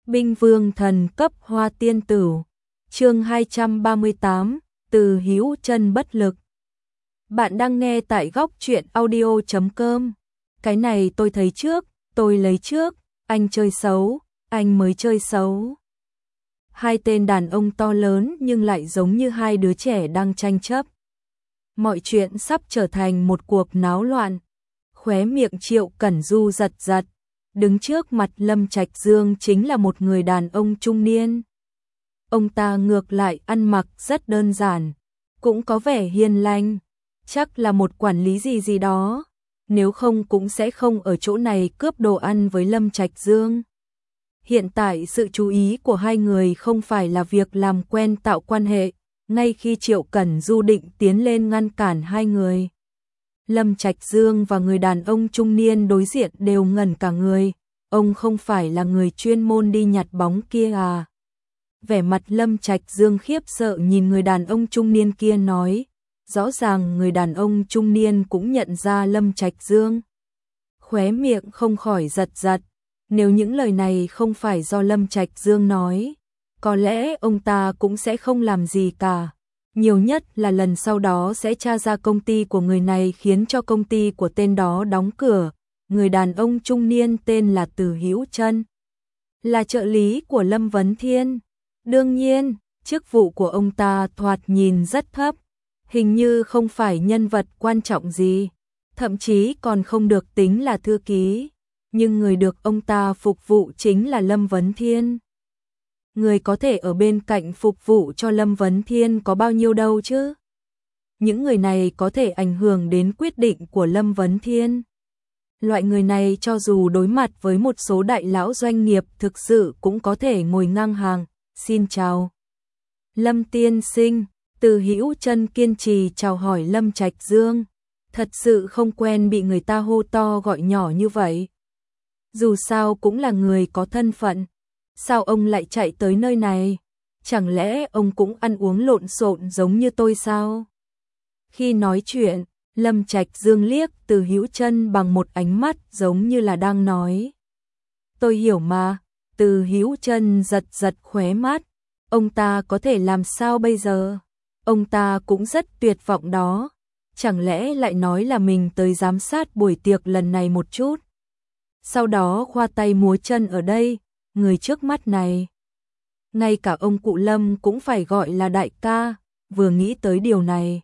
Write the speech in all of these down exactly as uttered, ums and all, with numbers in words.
Binh Vương thần cấp Hoa Tiên Tử. Chương hai trăm ba mươi tám, Từ Hữu Chân bất lực. Bạn đang nghe tại góc truyện audio chấm com. Cái này tôi thấy trước, tôi lấy trước, anh chơi xấu, anh mới chơi xấu. Hai tên đàn ông to lớn nhưng lại giống như hai đứa trẻ đang tranh chấp. Mọi chuyện sắp trở thành một cuộc náo loạn. Khóe miệng Triệu Cẩn Du giật giật. Đứng trước mặt Lâm Trạch Dương chính là một người đàn ông trung niên. Ông ta ngược lại ăn mặc rất đơn giản, cũng có vẻ hiền lành, chắc là một quản lý gì gì đó, nếu không cũng sẽ không ở chỗ này cướp đồ ăn với Lâm Trạch Dương. Hiện tại sự chú ý của hai người không phải là việc làm quen tạo quan hệ, ngay khi Triệu Cẩn Du định tiến lên ngăn cản hai người. Lâm Trạch Dương và người đàn ông trung niên đối diện đều ngẩn cả người, ông không phải là người chuyên môn đi nhặt bóng kia à? Vẻ mặt Lâm Trạch Dương khiếp sợ nhìn người đàn ông trung niên kia nói, rõ ràng người đàn ông trung niên cũng nhận ra Lâm Trạch Dương. Khóe miệng không khỏi giật giật, nếu những lời này không phải do Lâm Trạch Dương nói, có lẽ ông ta cũng sẽ không làm gì cả. Nhiều nhất là lần sau đó sẽ tra ra công ty của người này khiến cho công ty của tên đó đóng cửa. Người đàn ông trung niên tên là Từ Hữu Chân, là trợ lý của Lâm Vấn Thiên. Đương nhiên, chức vụ của ông ta thoạt nhìn rất thấp, hình như không phải nhân vật quan trọng gì, thậm chí còn không được tính là thư ký, nhưng người được ông ta phục vụ chính là Lâm Vấn Thiên. Người có thể ở bên cạnh phục vụ cho Lâm Vấn Thiên có bao nhiêu đâu chứ? Những người này có thể ảnh hưởng đến quyết định của Lâm Vấn Thiên. Loại người này cho dù đối mặt với một số đại lão doanh nghiệp thực sự cũng có thể ngồi ngang hàng. Xin chào. Lâm tiên sinh, Từ Hữu Chân kiên trì chào hỏi Lâm Trạch Dương. Thật sự không quen bị người ta hô to gọi nhỏ như vậy. Dù sao cũng là người có thân phận. Sao ông lại chạy tới nơi này? Chẳng lẽ ông cũng ăn uống lộn xộn giống như tôi sao? Khi nói chuyện, Lâm Trạch Dương liếc Từ Hữu Chân bằng một ánh mắt giống như là đang nói. Tôi hiểu mà. Từ Hữu Chân giật giật khóe mắt. Ông ta có thể làm sao bây giờ? Ông ta cũng rất tuyệt vọng đó. Chẳng lẽ lại nói là mình tới giám sát buổi tiệc lần này một chút? Sau đó khoa tay múa chân ở đây. Người trước mắt này, ngay cả ông cụ Lâm cũng phải gọi là đại ca. Vừa nghĩ tới điều này,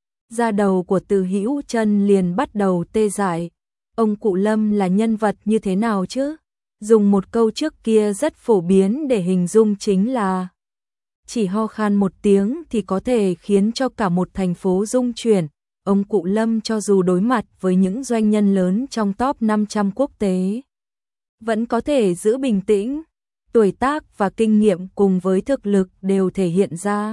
da đầu của Từ Hữu Chân liền bắt đầu tê dại. Ông cụ Lâm là nhân vật như thế nào chứ? Dùng một câu trước kia rất phổ biến để hình dung chính là chỉ ho khan một tiếng thì có thể khiến cho cả một thành phố rung chuyển. Ông cụ Lâm cho dù đối mặt với những doanh nhân lớn trong top năm trăm quốc tế, vẫn có thể giữ bình tĩnh, tuổi tác và kinh nghiệm cùng với thực lực đều thể hiện ra.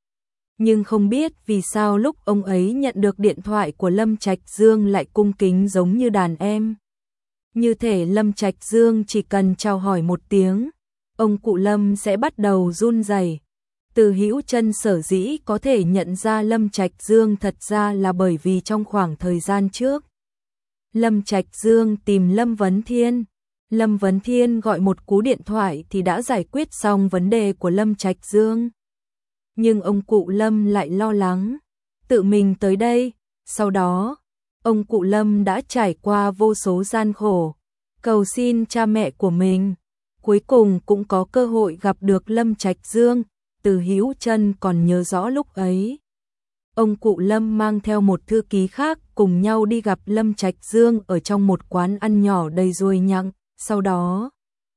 Nhưng không biết vì sao lúc ông ấy nhận được điện thoại của Lâm Trạch Dương lại cung kính giống như đàn em. Như thể Lâm Trạch Dương chỉ cần chào hỏi một tiếng, ông cụ Lâm sẽ bắt đầu run rẩy. Từ Hữu Chân sở dĩ có thể nhận ra Lâm Trạch Dương thật ra là bởi vì trong khoảng thời gian trước, Lâm Trạch Dương tìm Lâm Vấn Thiên. Lâm Vấn Thiên gọi một cú điện thoại thì đã giải quyết xong vấn đề của Lâm Trạch Dương. Nhưng ông cụ Lâm lại lo lắng, tự mình tới đây, sau đó, ông cụ Lâm đã trải qua vô số gian khổ, cầu xin cha mẹ của mình, cuối cùng cũng có cơ hội gặp được Lâm Trạch Dương. Từ Hữu Chân còn nhớ rõ lúc ấy, ông cụ Lâm mang theo một thư ký khác cùng nhau đi gặp Lâm Trạch Dương ở trong một quán ăn nhỏ đầy ruồi nhặng. Sau đó,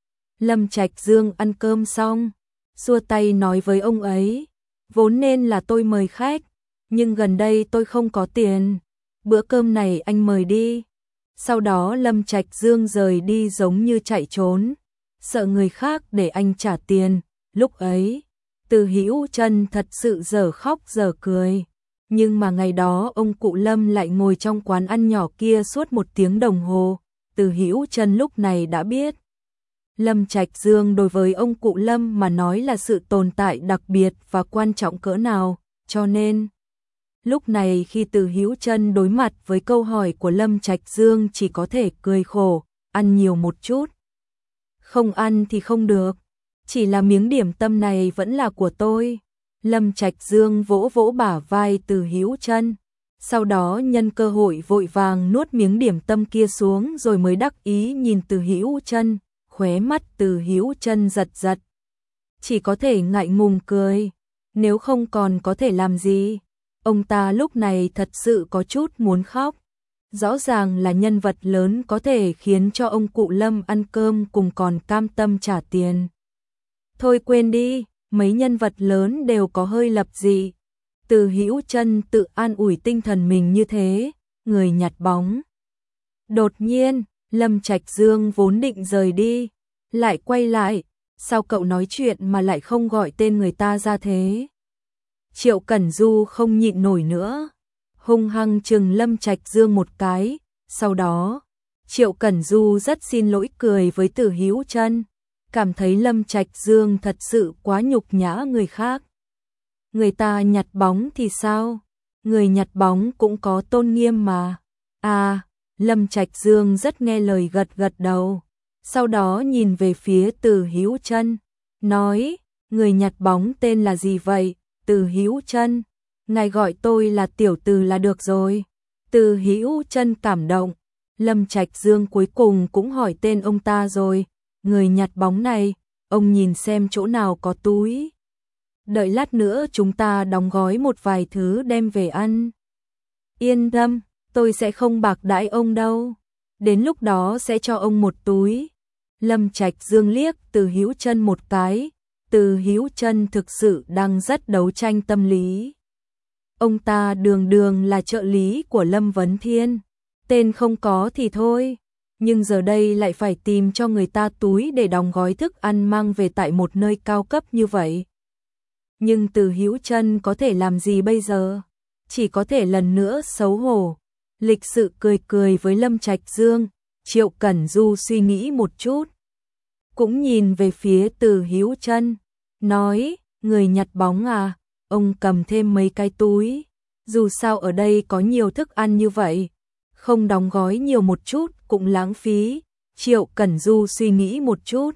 Lâm Trạch Dương ăn cơm xong, xua tay nói với ông ấy, vốn nên là tôi mời khách, nhưng gần đây tôi không có tiền, bữa cơm này anh mời đi. Sau đó Lâm Trạch Dương rời đi giống như chạy trốn, sợ người khác để anh trả tiền. Lúc ấy, Từ Hữu Chân thật sự dở khóc dở cười, nhưng mà ngày đó ông cụ Lâm lại ngồi trong quán ăn nhỏ kia suốt một tiếng đồng hồ. Từ Hữu Chân lúc này đã biết, Lâm Trạch Dương đối với ông cụ Lâm mà nói là sự tồn tại đặc biệt và quan trọng cỡ nào, cho nên lúc này khi Từ Hữu Chân đối mặt với câu hỏi của Lâm Trạch Dương chỉ có thể cười khổ, ăn nhiều một chút. Không ăn thì không được, Chỉ là miếng điểm tâm này vẫn là của tôi. Lâm Trạch Dương vỗ vỗ bả vai Từ Hữu Chân, sau đó nhân cơ hội vội vàng nuốt miếng điểm tâm kia xuống rồi mới đắc ý nhìn Từ Hữu Chân, khóe mắt Từ Hữu Chân giật giật. Chỉ có thể ngại ngùng cười, nếu không còn có thể làm gì. Ông ta lúc này thật sự có chút muốn khóc. Rõ ràng là nhân vật lớn có thể khiến cho ông cụ Lâm ăn cơm cùng còn cam tâm trả tiền. Thôi quên đi, mấy nhân vật lớn đều có hơi lập dị. Từ Hữu Chân tự an ủi tinh thần mình như thế, người nhặt bóng. Đột nhiên, Lâm Trạch Dương vốn định rời đi, lại quay lại, sao cậu nói chuyện mà lại không gọi tên người ta ra thế? Triệu Cẩn Du không nhịn nổi nữa, hung hăng chừng Lâm Trạch Dương một cái, sau đó, Triệu Cẩn Du rất xin lỗi cười với Từ Hữu Chân, cảm thấy Lâm Trạch Dương thật sự quá nhục nhã người khác. Người ta nhặt bóng thì sao? Người nhặt bóng cũng có tôn nghiêm mà. À, Lâm Trạch Dương rất nghe lời gật gật đầu, sau đó nhìn về phía Từ Hữu Chân, nói, người nhặt bóng tên là gì vậy? Từ Hữu Chân, ngài gọi tôi là tiểu Từ là được rồi. Từ Hữu Chân cảm động, Lâm Trạch Dương cuối cùng cũng hỏi tên ông ta rồi, người nhặt bóng này, ông nhìn xem chỗ nào có túi. Đợi lát nữa chúng ta đóng gói một vài thứ đem về ăn. Yên tâm, tôi sẽ không bạc đãi ông đâu. Đến lúc đó sẽ cho ông một túi. Lâm Trạch Dương liếc Từ Hữu Chân một cái. Từ Hữu Chân thực sự đang rất đấu tranh tâm lý. Ông ta đường đường là trợ lý của Lâm Vấn Thiên. Tên không có thì thôi. Nhưng giờ đây lại phải tìm cho người ta túi để đóng gói thức ăn mang về tại một nơi cao cấp như vậy. Nhưng Từ Hữu Chân có thể làm gì bây giờ? Chỉ có thể lần nữa xấu hổ. Lịch sự cười cười với Lâm Trạch Dương, Triệu Cẩn Du suy nghĩ một chút. Cũng nhìn về phía Từ Hữu Chân, nói, người nhặt bóng à, ông cầm thêm mấy cái túi. Dù sao ở đây có nhiều thức ăn như vậy, không đóng gói nhiều một chút cũng lãng phí. Triệu Cẩn Du suy nghĩ một chút,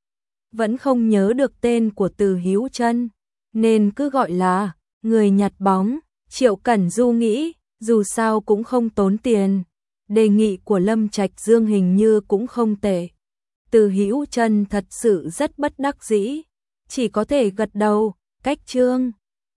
vẫn không nhớ được tên của Từ Hữu Chân, nên cứ gọi là người nhặt bóng. Triệu Cẩn Du nghĩ, dù sao cũng không tốn tiền. Đề nghị của Lâm Trạch Dương hình như cũng không tệ. Từ Hữu Chân thật sự rất bất đắc dĩ, chỉ có thể gật đầu, cách chương.